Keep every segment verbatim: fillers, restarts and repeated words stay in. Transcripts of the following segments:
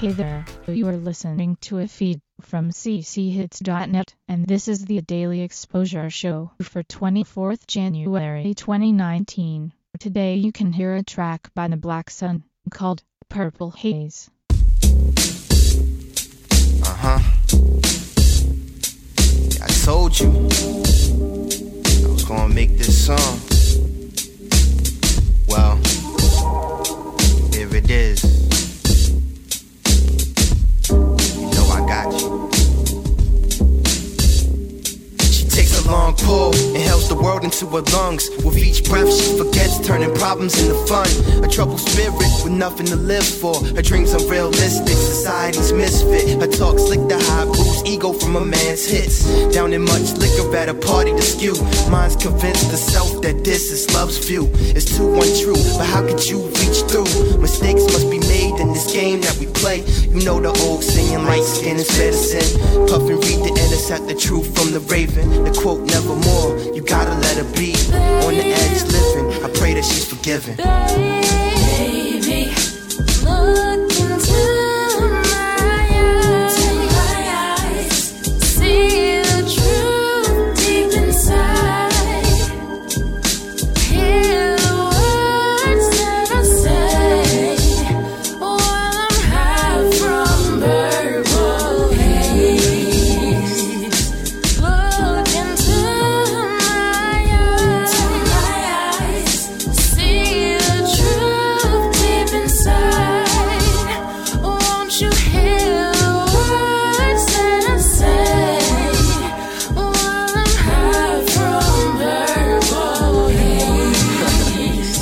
Hey there, you are listening to a feed from c c hits dot net, and this is the Daily Exposure Show for twenty-fourth January twenty nineteen. Today you can hear a track by the Black Sun called Purple Haze. Uh-huh. I told you I was gonna make this song. Well, here it is. You know I got you. She takes a long pull, inhales the world into her lungs. With each breath she forgets, turning problems into fun. A troubled spirit with nothing to live for. Her dreams unrealistic, society's misfit. Her talk slick to high boost ego from a man's hits. Down in much liquor at a party to skew. Mind's convinced the self that this is love's view. It's too untrue, but how could you reach through? Mistakes must be made in this game that we play. You know the old saying, light skin is medicine. Puff and read the intercept the truth from the raven. The quote, nevermore, you gotta let her be. On the edge living, I pray that she's forgiven. Baby, look into my eyes, see the truth deep inside, hear the words that I say while I'm high from purple haze. Look into my eyes, see the truth deep inside. Won't you hear the words that I say while I'm high from purple haze?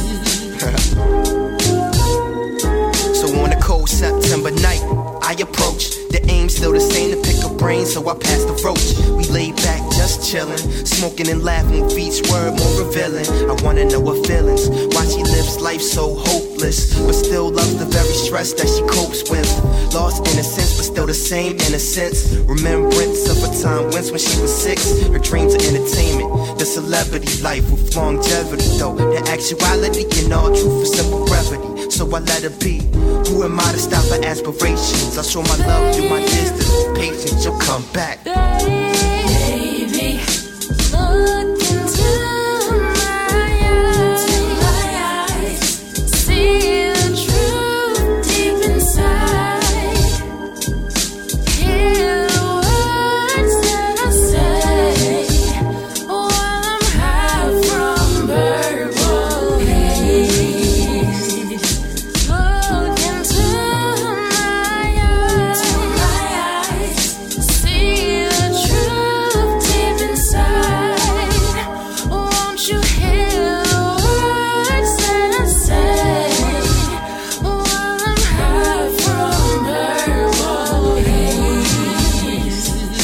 So on a cold September night, I approach. The aim still the same, to pick a brain, so I pass the roach. We laid back, just chillin', smoking and laughing with each word more revealing. I wanna know her feelings, why she lives life so hopeless, but still loves the very stress that she copes with. Lost innocence, but still the same innocence. Remembrance of a time once when she was six. Her dreams are entertainment, the celebrity life with longevity, though the actuality in all truth for simple brevity. So I let her be. Who am I to stop her aspirations? I'll show my love through my distance. Patience, you'll come back. Baby, look into my eyes, see the truth deep inside, hear the words that I say while I'm high from purple haze. Look into my eyes, see the truth deep inside. Won't you hear the words that I say while I'm high from purple haze?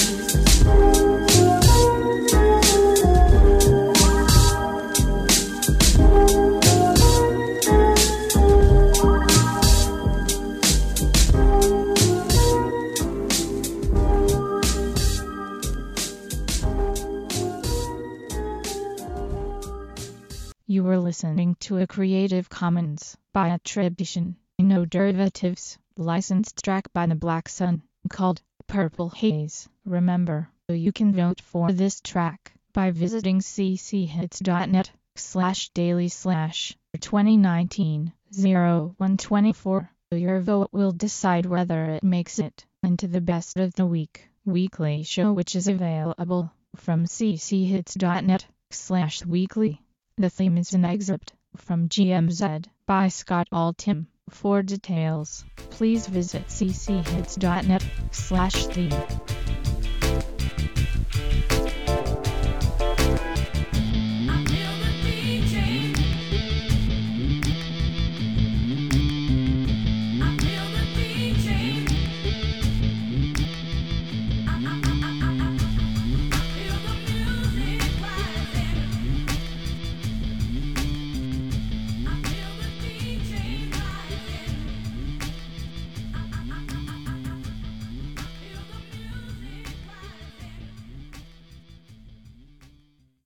You were listening to a Creative Commons by attribution, no derivatives, licensed track by the Black Sun called Purple Haze. Remember, you can vote for this track by visiting c c hits dot net slash daily slash twenty nineteen oh one twenty-four. Your vote will decide whether it makes it into the best of the week weekly show, which is available from c c hits dot net slash weekly. The theme is an excerpt from G M Z by Scott Altham. For details, please visit c c hits dot net slash theme.